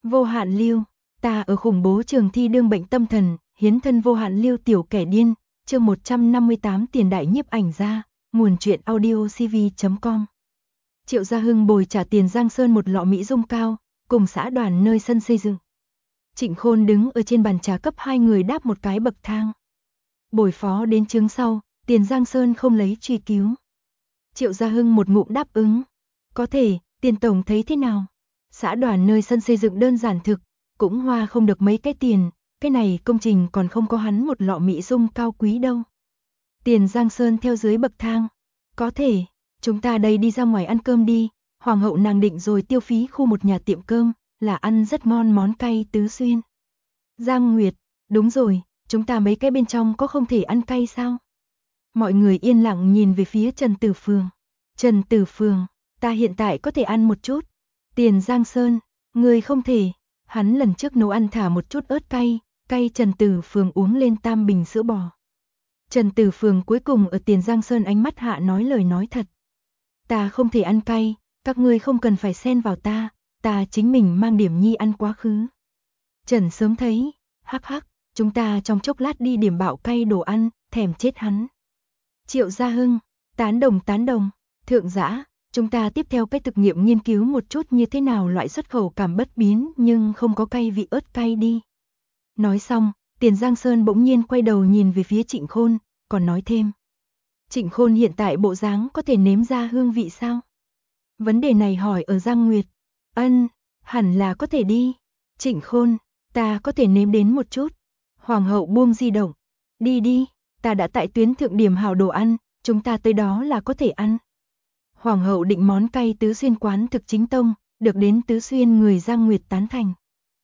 Vô hạn lưu, ta ở khủng bố trường thi đương bệnh tâm thần, hiến thân vô hạn lưu tiểu kẻ điên, chương 158 tiền đại nhiếp ảnh gia, nguồn truyện audio cv.com. Triệu Gia Hưng bồi trả tiền Giang Sơn một lọ Mỹ Dung cao, cùng xã đoàn nơi sân xây dựng. Trịnh Khôn đứng ở trên bàn trà cấp hai người đáp một cái bậc thang. Bồi phó đến chướng sau, tiền Giang Sơn không lấy truy cứu. Triệu Gia Hưng một ngụm đáp ứng. Có thể, tiền tổng thấy thế nào? Xã đoàn nơi sân xây dựng đơn giản thực, cũng hoa không được mấy cái tiền, cái này công trình còn không có hắn một lọ Mỹ Dung cao quý đâu. Tiền Giang Sơn theo dưới bậc thang. Có thể, chúng ta đây đi ra ngoài ăn cơm đi, hoàng hậu nàng định rồi tiêu phí khu một nhà tiệm cơm, là ăn rất ngon món cay tứ xuyên. Giang Nguyệt, đúng rồi, chúng ta mấy cái bên trong có không thể ăn cay sao? Mọi người yên lặng nhìn về phía Trần Tử Phường. Trần Tử Phường, ta hiện tại có thể ăn một chút. Tiền Giang Sơn, người không thể. Hắn lần trước nấu ăn thả một chút ớt cay, cay Trần Tử Phường uống lên tam bình sữa bò. Trần Tử Phường cuối cùng ở Tiền Giang Sơn ánh mắt hạ nói lời nói thật. Ta không thể ăn cay, các ngươi không cần phải xen vào ta chính mình mang điểm nhi ăn quá khứ. Trần sớm thấy, hắc hắc, chúng ta trong chốc lát đi điểm bạo cay đồ ăn, thèm chết hắn. Triệu Gia Hưng, tán đồng, thượng giã, chúng ta tiếp theo cái thực nghiệm nghiên cứu một chút như thế nào loại xuất khẩu cảm bất biến nhưng không có cay vị ớt cay đi. Nói xong, Tiền Giang Sơn bỗng nhiên quay đầu nhìn về phía Trịnh Khôn, còn nói thêm. Trịnh Khôn hiện tại bộ dáng có thể nếm ra hương vị sao? Vấn đề này hỏi ở Giang Nguyệt. Hẳn là có thể đi. Trịnh Khôn, ta có thể nếm đến một chút. Hoàng hậu buông di động. Đi, ta đã tại tuyến thượng điểm hảo đồ ăn, chúng ta tới đó là có thể ăn. Hoàng hậu định món cay tứ xuyên quán thực chính tông, được đến tứ xuyên người Giang Nguyệt tán thành.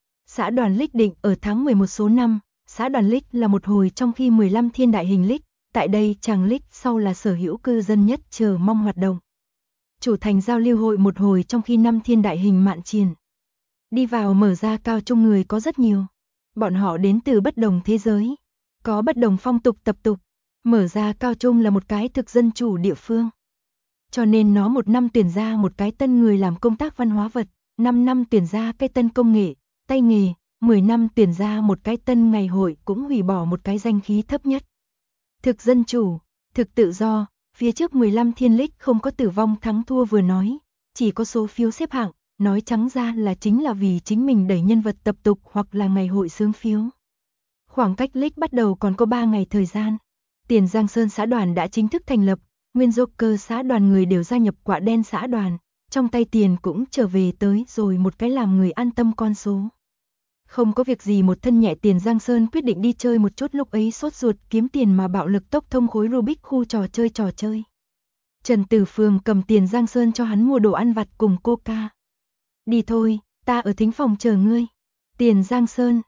Xã đoàn Lích định ở tháng 11 số 5, xã đoàn Lích là một hồi trong khi 15 thiên đại hình Lích, tại đây chàng Lích sau là sở hữu cư dân nhất chờ mong hoạt động. Chủ thành giao lưu hội một hồi trong khi 5 thiên đại hình mạn triền. Đi vào mở ra cao trung người có rất nhiều. Bọn họ đến từ bất đồng thế giới, có bất đồng phong tục tập tục. Mở ra cao trung là một cái thực dân chủ địa phương. Cho nên nó một năm tuyển ra một cái tân người làm công tác văn hóa vật, 5 năm tuyển ra cái tân công nghệ, tay nghề, 10 năm tuyển ra một cái tân ngày hội cũng hủy bỏ một cái danh khí thấp nhất. Thực dân chủ, thực tự do, phía trước 15 thiên Lích không có tử vong thắng thua vừa nói, chỉ có số phiếu xếp hạng, nói trắng ra là chính là vì chính mình đẩy nhân vật tập tục hoặc là ngày hội xướng phiếu. Khoảng cách Lích bắt đầu còn có 3 ngày thời gian. Tiền Giang Sơn xã đoàn đã chính thức thành lập, nguyên Joker xã đoàn người đều gia nhập Quạ Đen xã đoàn, trong tay tiền cũng trở về tới rồi một cái làm người an tâm con số. Không có việc gì một thân nhẹ Tiền Giang Sơn quyết định đi chơi một chút lúc ấy sốt ruột kiếm tiền mà bạo lực tốc thông khối Rubik khu trò chơi. Trần Tử Phường cầm Tiền Giang Sơn cho hắn mua đồ ăn vặt cùng Coca. Đi thôi, ta ở thính phòng chờ ngươi. Tiền Giang Sơn,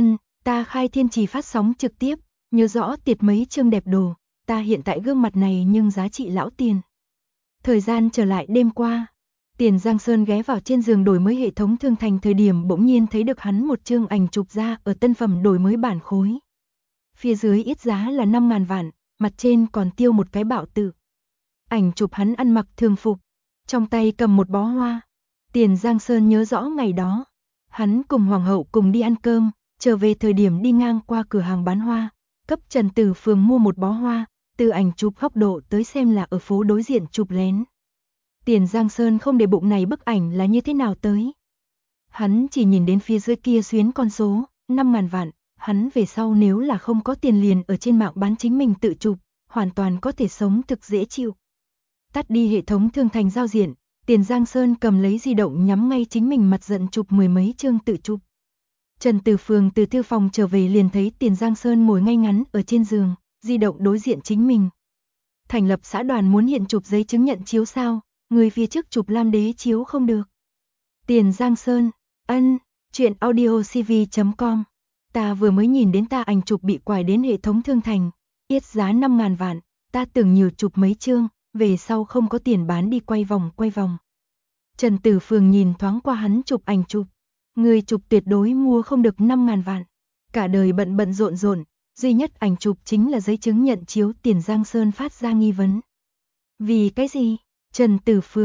ta khai thiên trì phát sóng trực tiếp, nhớ rõ tiệt mấy chương đẹp đồ, ta hiện tại gương mặt này nhưng giá trị lão tiền. Thời gian trở lại đêm qua, Tiền Giang Sơn ghé vào trên giường đổi mới hệ thống thương thành thời điểm bỗng nhiên thấy được hắn một chương ảnh chụp ra ở tân phẩm đổi mới bản khối. Phía dưới ít giá là 5.000 vạn, mặt trên còn tiêu một cái bạo tự. Ảnh chụp hắn ăn mặc thường phục, trong tay cầm một bó hoa. Tiền Giang Sơn nhớ rõ ngày đó, hắn cùng Hoàng hậu cùng đi ăn cơm, trở về thời điểm đi ngang qua cửa hàng bán hoa, cấp Trần Tử Phường mua một bó hoa, từ ảnh chụp góc độ tới xem là ở phố đối diện chụp lén. Tiền Giang Sơn không để bụng này bức ảnh là như thế nào tới. Hắn chỉ nhìn đến phía dưới kia xuyến con số, 5.000 vạn, hắn về sau nếu là không có tiền liền ở trên mạng bán chính mình tự chụp, hoàn toàn có thể sống thực dễ chịu. Tắt đi hệ thống thương thành giao diện, Tiền Giang Sơn cầm lấy di động nhắm ngay chính mình mặt giận chụp mười mấy chương tự chụp. Trần Tử Phường từ thư phòng trở về liền thấy Tiền Giang Sơn ngồi ngay ngắn ở trên giường, di động đối diện chính mình. Thành lập xã đoàn muốn hiện chụp giấy chứng nhận chiếu sao, người phía trước chụp lam đế chiếu không được. Tiền Giang Sơn, chuyện audio cv.com. Ta vừa mới nhìn đến ta ảnh chụp bị quải đến hệ thống thương thành, yết giá 5.000 vạn, ta tưởng nhiều chụp mấy chương, về sau không có tiền bán đi quay vòng. Trần Tử Phường nhìn thoáng qua hắn chụp ảnh chụp. Người chụp tuyệt đối mua không được 5.000 vạn. Cả đời bận rộn, duy nhất ảnh chụp chính là giấy chứng nhận chiếu. Tiền Giang Sơn phát ra nghi vấn. Vì cái gì? Trần Tử Phường,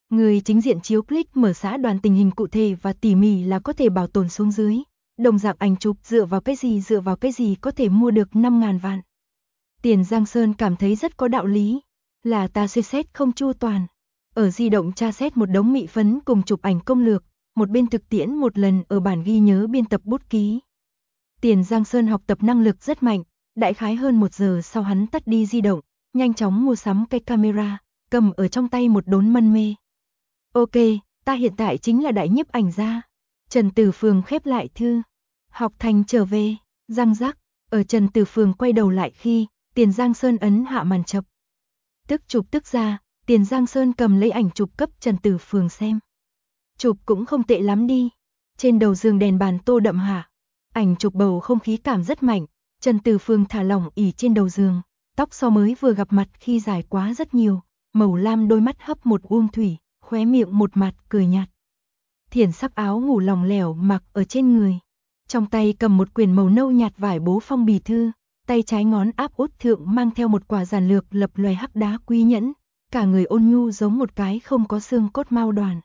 Người chính diện chiếu click mở xã đoàn tình hình cụ thể và tỉ mỉ là có thể bảo tồn xuống dưới. Đồng dạng ảnh chụp dựa vào cái gì có thể mua được 5.000 vạn. Tiền Giang Sơn cảm thấy rất có đạo lý. Là ta suy xét không chu toàn. Ở di động tra xét một đống mị phấn cùng chụp ảnh công lược, một bên thực tiễn một lần ở bản ghi nhớ biên tập bút ký. Tiền Giang Sơn học tập năng lực rất mạnh, đại khái hơn 1 giờ sau hắn tắt đi di động, nhanh chóng mua sắm cái camera, cầm ở trong tay một đốn mân mê. Ok, ta hiện tại chính là đại nhiếp ảnh gia. Trần Tử Phường khép lại thư. Học thành trở về, răng rắc, ở Trần Tử Phường quay đầu lại khi, Tiền Giang Sơn ấn hạ màn chập. Tức chụp tức ra, Tiền Giang Sơn cầm lấy ảnh chụp cấp Trần Tử Phường xem. Chụp cũng không tệ lắm đi. Trên đầu giường đèn bàn tô đậm hạ. Ảnh chụp bầu không khí cảm rất mạnh. Trần Tử Phường thả lỏng ỉ trên đầu giường. Tóc so mới vừa gặp mặt khi dài quá rất nhiều. Màu lam đôi mắt hấp một uông thủy, khóe miệng một mặt cười nhạt. Thiển sắc áo ngủ lỏng lẻo mặc ở trên người. Trong tay cầm một quyển màu nâu nhạt vải bố phong bì thư. Tay trái ngón áp út thượng mang theo một quả giản lược lập loè hắc đá quý nhẫn. Cả người ôn nhu giống một cái không có xương cốt mao đoàn.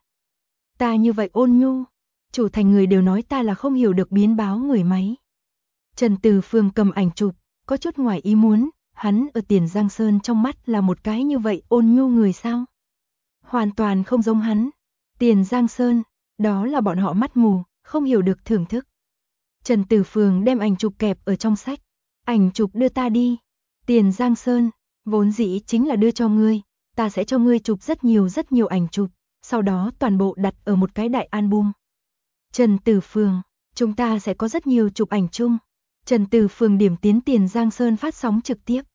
Ta như vậy ôn nhu, chủ thành người đều nói ta là không hiểu được biến báo người máy. Trần Từ Phương cầm ảnh chụp, có chút ngoài ý muốn, hắn ở Tiền Giang Sơn trong mắt là một cái như vậy ôn nhu người sao? Hoàn toàn không giống hắn. Tiền Giang Sơn, đó là bọn họ mắt mù, không hiểu được thưởng thức. Trần Từ Phương đem ảnh chụp kẹp ở trong sách. Ảnh chụp đưa ta đi. Tiền Giang Sơn, vốn dĩ chính là đưa cho ngươi, ta sẽ cho ngươi chụp rất nhiều ảnh chụp, sau đó toàn bộ đặt ở một cái đại album. Trần Từ Phương, chúng ta sẽ có rất nhiều chụp ảnh chung. Trần Từ Phương điểm tiến Tiền Giang Sơn phát sóng trực tiếp.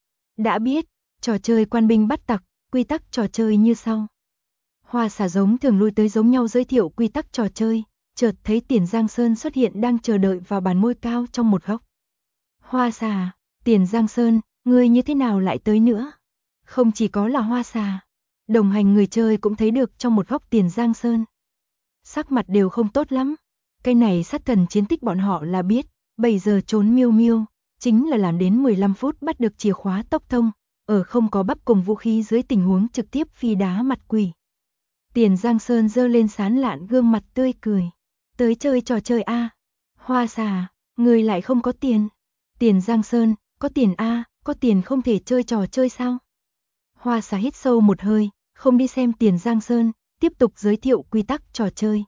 Đã biết, trò chơi quan binh bắt tặc, quy tắc trò chơi như sau. Hoa xà giống thường lui tới giống nhau giới thiệu quy tắc trò chơi, chợt thấy Tiền Giang Sơn xuất hiện đang chờ đợi vào bàn môi cao trong một góc. Hoa xà, Tiền Giang Sơn, ngươi như thế nào lại tới nữa? Không chỉ có là hoa xà, đồng hành người chơi cũng thấy được trong một góc Tiền Giang Sơn. Sắc mặt đều không tốt lắm, cái này sát thần chiến tích bọn họ là biết, bây giờ trốn miêu miêu, chính là làm đến 15 phút bắt được chìa khóa tốc thông, ở không có bắp cùng vũ khí dưới tình huống trực tiếp phi đá mặt quỷ. Tiền Giang Sơn giơ lên sán lạn gương mặt tươi cười, tới chơi trò chơi a. Hoa xà, người lại không có tiền. Tiền Giang Sơn, có tiền a, có tiền không thể chơi trò chơi sao? Hoa xà hít sâu một hơi, không đi xem Tiền Giang Sơn, tiếp tục giới thiệu quy tắc trò chơi.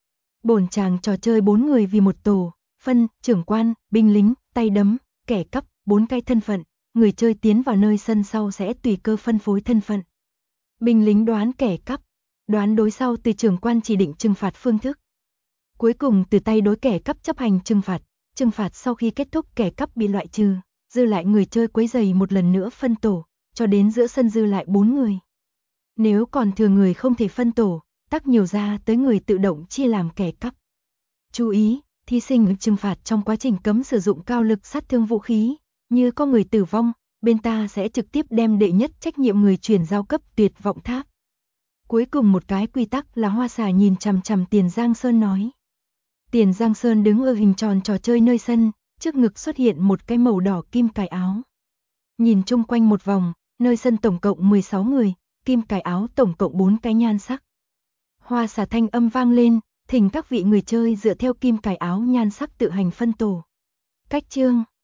Bổn chàng trò chơi 4 người vì một tổ, phân, trưởng quan, binh lính, tay đấm, kẻ cắp, 4 cái thân phận, người chơi tiến vào nơi sân sau sẽ tùy cơ phân phối thân phận. Binh lính đoán kẻ cắp, đoán đối sau từ trưởng quan chỉ định trừng phạt phương thức. Cuối cùng từ tay đối kẻ cắp chấp hành trừng phạt sau khi kết thúc kẻ cắp bị loại trừ, dư lại người chơi quấy giày một lần nữa phân tổ, cho đến giữa sân dư lại 4 người. Nếu còn thừa người không thể phân tổ, tắc nhiều ra tới người tự động chia làm kẻ cắp. Chú ý, thí sinh trừng phạt trong quá trình cấm sử dụng cao lực sát thương vũ khí, như có người tử vong, bên ta sẽ trực tiếp đem đệ nhất trách nhiệm người chuyển giao cấp tuyệt vọng tháp. Cuối cùng một cái quy tắc là hoa xà nhìn chằm chằm Tiền Giang Sơn nói. Tiền Giang Sơn đứng ở hình tròn trò chơi nơi sân, trước ngực xuất hiện một cái màu đỏ kim cài áo. Nhìn chung quanh một vòng, nơi sân tổng cộng 16 người, kim cài áo tổng cộng 4 cái nhan sắc. Hoa xà thanh âm vang lên, thỉnh các vị người chơi dựa theo kim cài áo nhan sắc tự hành phân tổ. Cách chương